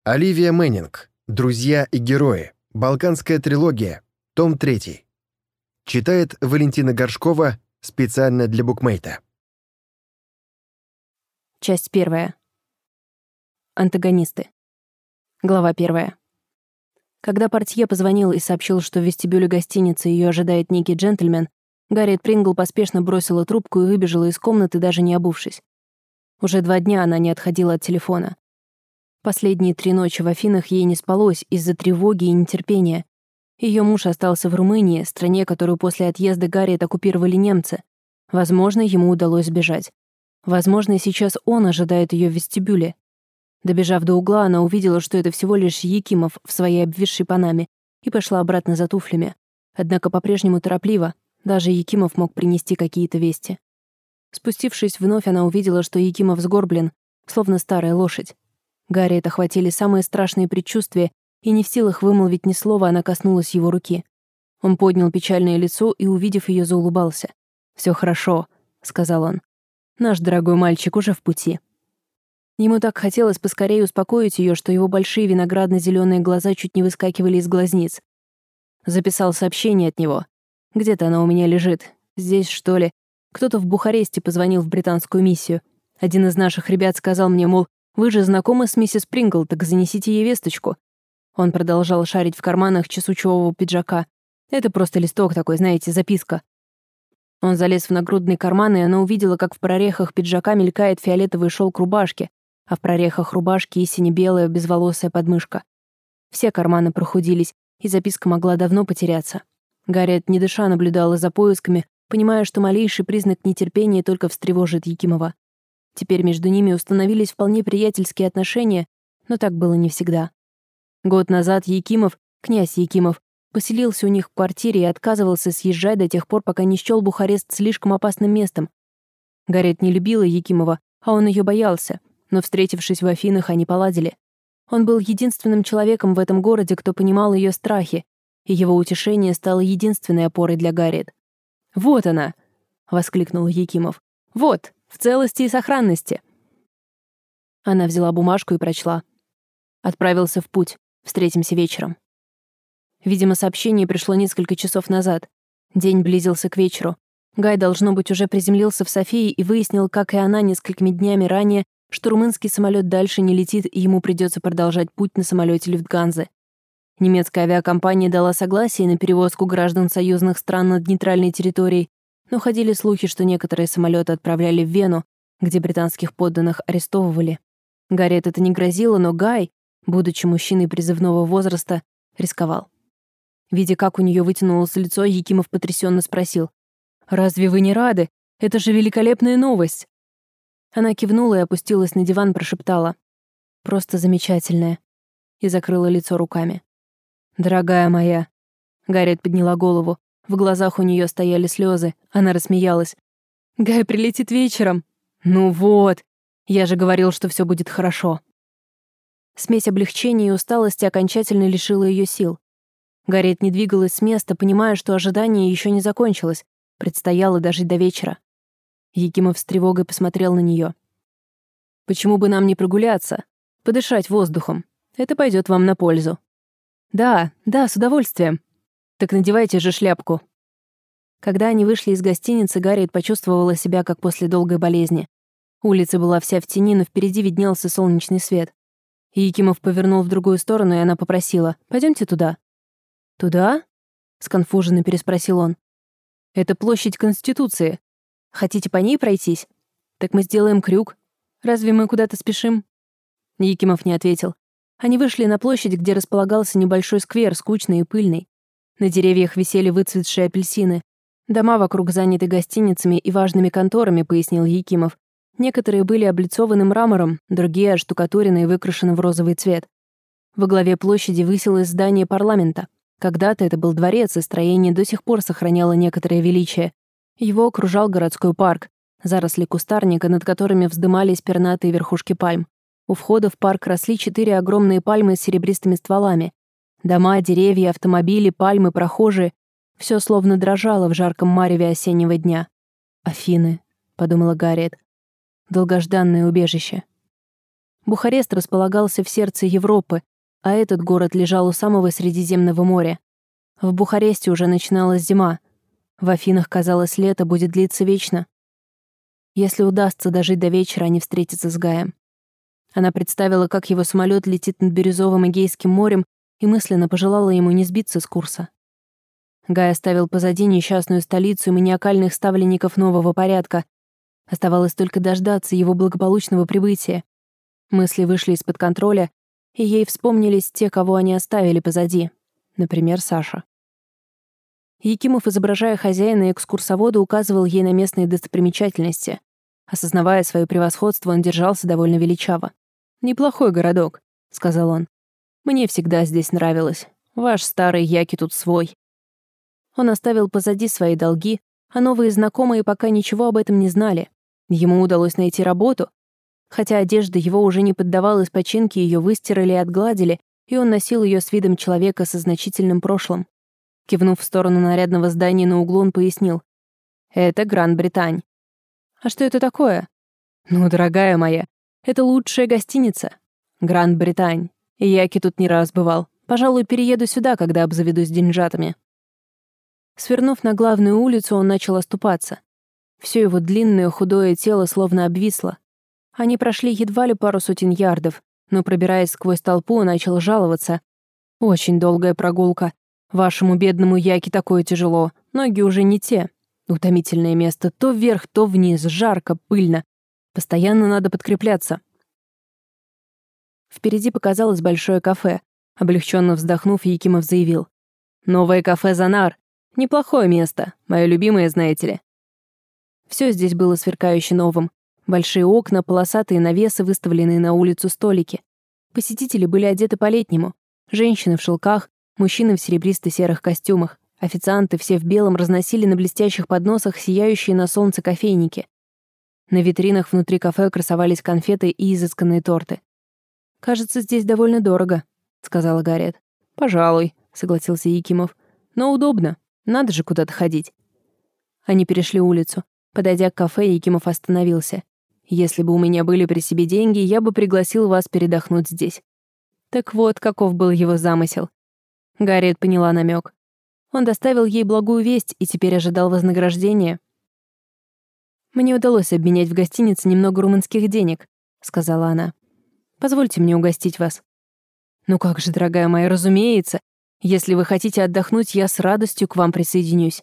Оливия Мэннинг. Друзья и герои. Балканская трилогия. Том 3. Читает Валентина Горшкова специально для букмейта. Часть 1. Антагонисты. Глава 1. Когда портье позвонил и сообщил, что в вестибюле гостиницы ее ожидает некий джентльмен, Гарриет Прингл поспешно бросила трубку и выбежала из комнаты, даже не обувшись. Уже 2 дня она не отходила от телефона. Последние 3 ночи в Афинах ей не спалось из-за тревоги и нетерпения. Ее муж остался в Румынии, стране, которую после отъезда Гарриет оккупировали немцы. Возможно, ему удалось сбежать. Возможно, сейчас он ожидает ее в вестибюле. Добежав до угла, она увидела, что это всего лишь Якимов в своей обвисшей панаме, и пошла обратно за туфлями. Однако по-прежнему торопливо, даже Якимов мог принести какие-то вести. Спустившись вновь, она увидела, что Якимов сгорблен, словно старая лошадь. Гарриет охватили самые страшные предчувствия, и не в силах вымолвить ни слова, она коснулась его руки. Он поднял печальное лицо и, увидев ее, заулыбался. «Все хорошо», — сказал он. «Наш дорогой мальчик уже в пути». Ему так хотелось поскорее успокоить ее, что его большие виноградно-зеленые глаза чуть не выскакивали из глазниц. Записал сообщение от него. «Где-то она у меня лежит. Здесь, что ли? Кто-то в Бухаресте позвонил в британскую миссию. Один из наших ребят сказал мне, мол, вы же знакомы с миссис Прингл, так занесите ей весточку». Он продолжал шарить в карманах чесучевого пиджака. Это просто листок такой, знаете, записка. Он залез в нагрудный карман, и она увидела, как в прорехах пиджака мелькает фиолетовый шелк рубашки, а в прорехах рубашки и сине-белая безволосая подмышка. Все карманы прохудились, и записка могла давно потеряться. Гарриет, не дыша, наблюдала за поисками, понимая, что малейший признак нетерпения только встревожит Якимова. Теперь между ними установились вполне приятельские отношения, но так было не всегда. Год назад Якимов, князь Якимов, поселился у них в квартире и отказывался съезжать до тех пор, пока не счёл Бухарест слишком опасным местом. Гарриет не любила Якимова, а он ее боялся, но, встретившись в Афинах, они поладили. Он был единственным человеком в этом городе, кто понимал ее страхи, и его утешение стало единственной опорой для Гарриет. «Вот она!» — воскликнул Якимов. «Вот, в целости и сохранности!» Она взяла бумажку и прочла. «Отправился в путь. Встретимся вечером». Видимо, сообщение пришло несколько часов назад. День близился к вечеру. Гай, должно быть, уже приземлился в Софии и выяснил, как и она несколькими днями ранее, что румынский самолет дальше не летит, и ему придется продолжать путь на самолете Люфтганзы. Немецкая авиакомпания дала согласие на перевозку граждан союзных стран над нейтральной территорией, но ходили слухи, что некоторые самолеты отправляли в Вену, где британских подданных арестовывали. Гарриет это не грозило, но Гай, будучи мужчиной призывного возраста, рисковал. Видя, как у нее вытянулось лицо, Якимов потрясенно спросил: «Разве вы не рады? Это же великолепная новость!» Она кивнула и опустилась на диван, прошептала: «Просто замечательная», и закрыла лицо руками. «Дорогая моя», — Гарриет подняла голову, в глазах у нее стояли слезы, она рассмеялась. «Гай прилетит вечером». «Ну вот, я же говорил, что все будет хорошо». Смесь облегчения и усталости окончательно лишила ее сил. Гарриет не двигалась с места, понимая, что ожидание еще не закончилось, предстояло дожить до вечера. Якимов с тревогой посмотрел на нее. «Почему бы нам не прогуляться? Подышать воздухом. Это пойдет вам на пользу». «Да, с удовольствием. Так надевайте же шляпку». Когда они вышли из гостиницы, Гарриет почувствовала себя, как после долгой болезни. Улица была вся в тени, но впереди виднелся солнечный свет. Якимов повернул в другую сторону, и она попросила: «Пойдемте туда». «Туда?» — сконфуженно переспросил он. «Это площадь Конституции. Хотите по ней пройтись? Так мы сделаем крюк. Разве мы куда-то спешим?» Якимов не ответил. Они вышли на площадь, где располагался небольшой сквер, скучный и пыльный. На деревьях висели выцветшие апельсины. Дома вокруг заняты гостиницами и важными конторами, пояснил Якимов. Некоторые были облицованы мрамором, другие оштукатурены и выкрашены в розовый цвет. Во главе площади высилось здание парламента. Когда-то это был дворец, и строение до сих пор сохраняло некоторое величие. Его окружал городской парк, заросли кустарника, над которыми вздымались пернатые верхушки пальм. У входа в парк росли 4 огромные пальмы с серебристыми стволами. Дома, деревья, автомобили, пальмы, прохожие — все словно дрожало в жарком мареве осеннего дня. «Афины», — подумала Гарриет. «Долгожданное убежище». Бухарест располагался в сердце Европы, а этот город лежал у самого Средиземного моря. В Бухаресте уже начиналась зима. В Афинах, казалось, лето будет длиться вечно. Если удастся дожить до вечера, они встретятся с Гаем. Она представила, как его самолет летит над бирюзовым Эгейским морем, и мысленно пожелала ему не сбиться с курса. Гай оставил позади несчастную столицу и маниакальных ставленников нового порядка. Оставалось только дождаться его благополучного прибытия. Мысли вышли из-под контроля, и ей вспомнились те, кого они оставили позади. Например, Саша. Якимов, изображая хозяина и экскурсовода, указывал ей на местные достопримечательности. Осознавая свое превосходство, он держался довольно величаво. «Неплохой городок», — сказал он. «Мне всегда здесь нравилось. Ваш старый Яки тут свой». Он оставил позади свои долги, а новые знакомые пока ничего об этом не знали. Ему удалось найти работу. Хотя одежда его уже не поддавалась починке, ее выстирали и отгладили, и он носил ее с видом человека со значительным прошлым. Кивнув в сторону нарядного здания на углу, он пояснил. «Это Гран-Британь». «А что это такое?» «Ну, дорогая моя, это лучшая гостиница. Гран-Британь. И Яки тут не раз бывал. Пожалуй, перееду сюда, когда обзаведусь деньжатами». Свернув на главную улицу, он начал оступаться. Все его длинное худое тело словно обвисло. Они прошли едва ли пару сотен ярдов, но, пробираясь сквозь толпу, он начал жаловаться. «Очень долгая прогулка. Вашему бедному Яке такое тяжело. Ноги уже не те. Утомительное место. То вверх, то вниз. Жарко, пыльно. Постоянно надо подкрепляться». Впереди показалось большое кафе. Облегченно вздохнув, Якимов заявил. «Новое кафе «Занар». Неплохое место. Мое любимое, знаете ли». Все здесь было сверкающе новым. Большие окна, полосатые навесы, выставленные на улицу столики. Посетители были одеты по-летнему. Женщины в шелках, мужчины в серебристо-серых костюмах. Официанты все в белом разносили на блестящих подносах сияющие на солнце кофейники. На витринах внутри кафе красовались конфеты и изысканные торты. «Кажется, здесь довольно дорого», — сказала Гарриет. «Пожалуй», — согласился Якимов. «Но удобно. Надо же куда-то ходить». Они перешли улицу. Подойдя к кафе, Якимов остановился. «Если бы у меня были при себе деньги, я бы пригласил вас передохнуть здесь». Так вот, каков был его замысел. Гарриет поняла намек. Он доставил ей благую весть и теперь ожидал вознаграждения. «Мне удалось обменять в гостинице немного румынских денег», — сказала она. «Позвольте мне угостить вас». «Ну как же, дорогая моя, разумеется. Если вы хотите отдохнуть, я с радостью к вам присоединюсь».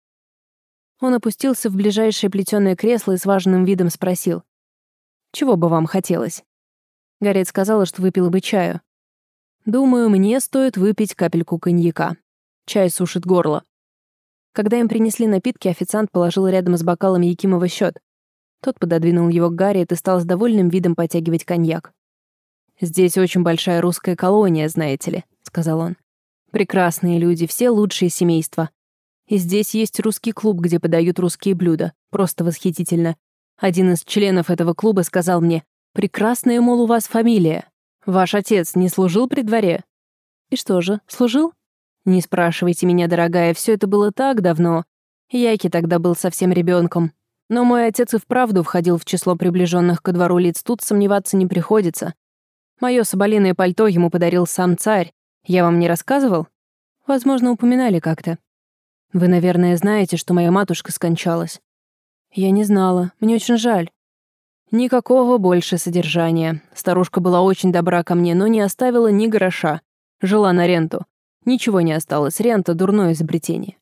Он опустился в ближайшее плетёное кресло и с важным видом спросил. «Чего бы вам хотелось?» Гарриет сказала, что выпила бы чаю. «Думаю, мне стоит выпить капельку коньяка. Чай сушит горло». Когда им принесли напитки, официант положил рядом с бокалом Якимова счет. Тот пододвинул его к Гарриет и стал с довольным видом потягивать коньяк. «Здесь очень большая русская колония, знаете ли», — сказал он. «Прекрасные люди, все лучшие семейства. И здесь есть русский клуб, где подают русские блюда. Просто восхитительно. Один из членов этого клуба сказал мне, «Прекрасная, мол, у вас фамилия. Ваш отец не служил при дворе?» «И что же, служил?» «Не спрашивайте меня, дорогая, все это было так давно. Яки тогда был совсем ребенком. Но мой отец и вправду входил в число приближенных ко двору лиц, тут сомневаться не приходится. Мое соболиное пальто ему подарил сам царь. Я вам не рассказывал? Возможно, упоминали как-то. Вы, наверное, знаете, что моя матушка скончалась. Я не знала, мне очень жаль. Никакого больше содержания. Старушка была очень добра ко мне, но не оставила ни гроша. Жила на ренту. Ничего не осталось, рента — дурное изобретение».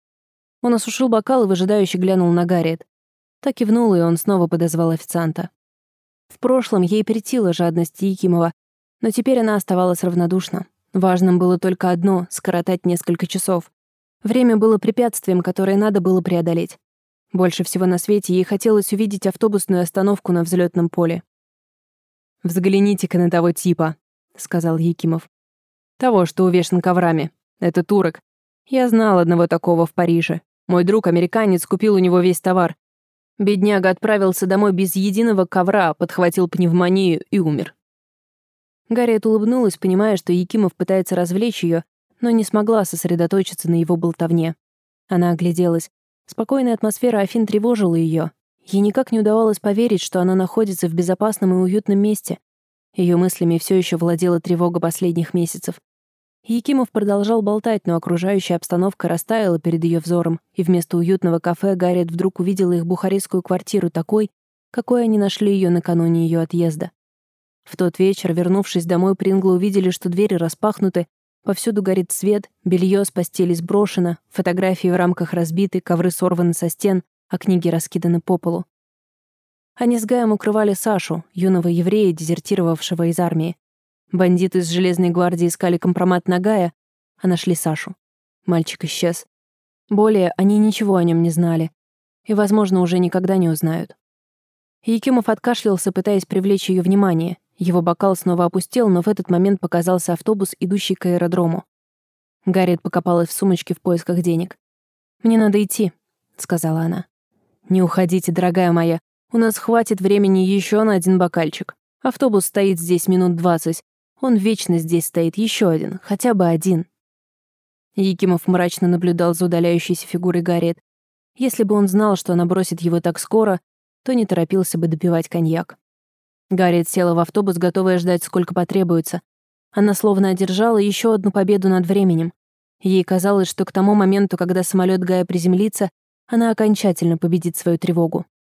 Он осушил бокал и выжидающе глянул на Гарриет. Так кивнула, и он снова подозвал официанта. В прошлом ей претила жадность Якимова, но теперь она оставалась равнодушна. Важным было только одно — скоротать несколько часов. Время было препятствием, которое надо было преодолеть. Больше всего на свете ей хотелось увидеть автобусную остановку на взлетном поле. «Взгляните-ка на того типа», — сказал Якимов. «Того, что увешан коврами. Это турок. Я знал одного такого в Париже. Мой друг-американец купил у него весь товар. Бедняга отправился домой без единого ковра, подхватил пневмонию и умер». Гарриет улыбнулась, понимая, что Якимов пытается развлечь ее, но не смогла сосредоточиться на его болтовне. Она огляделась. Спокойная атмосфера Афин тревожила ее. Ей никак не удавалось поверить, что она находится в безопасном и уютном месте. Ее мыслями все еще владела тревога последних месяцев. Якимов продолжал болтать, но окружающая обстановка растаяла перед ее взором, и вместо уютного кафе Гарриет вдруг увидела их бухарестскую квартиру такой, какой они нашли ее накануне ее отъезда. В тот вечер, вернувшись домой, Принглы увидели, что двери распахнуты, повсюду горит свет, белье с постели сброшено, фотографии в рамках разбиты, ковры сорваны со стен, а книги раскиданы по полу. Они с Гаем укрывали Сашу, юного еврея, дезертировавшего из армии. Бандиты из Железной гвардии искали компромат на Гая, а нашли Сашу. Мальчик исчез. Более они ничего о нем не знали. И, возможно, уже никогда не узнают. Якимов откашлялся, пытаясь привлечь ее внимание. Его бокал снова опустел, но в этот момент показался автобус, идущий к аэродрому. Гарриет покопалась в сумочке в поисках денег. «Мне надо идти», — сказала она. «Не уходите, дорогая моя. У нас хватит времени еще на один бокальчик. Автобус стоит здесь минут 20. Он вечно здесь стоит, еще один, хотя бы один». Якимов мрачно наблюдал за удаляющейся фигурой Гарриет. Если бы он знал, что она бросит его так скоро, то не торопился бы допивать коньяк. Гарриет села в автобус, готовая ждать, сколько потребуется. Она словно одержала еще одну победу над временем. Ей казалось, что к тому моменту, когда самолет Гая приземлится, она окончательно победит свою тревогу.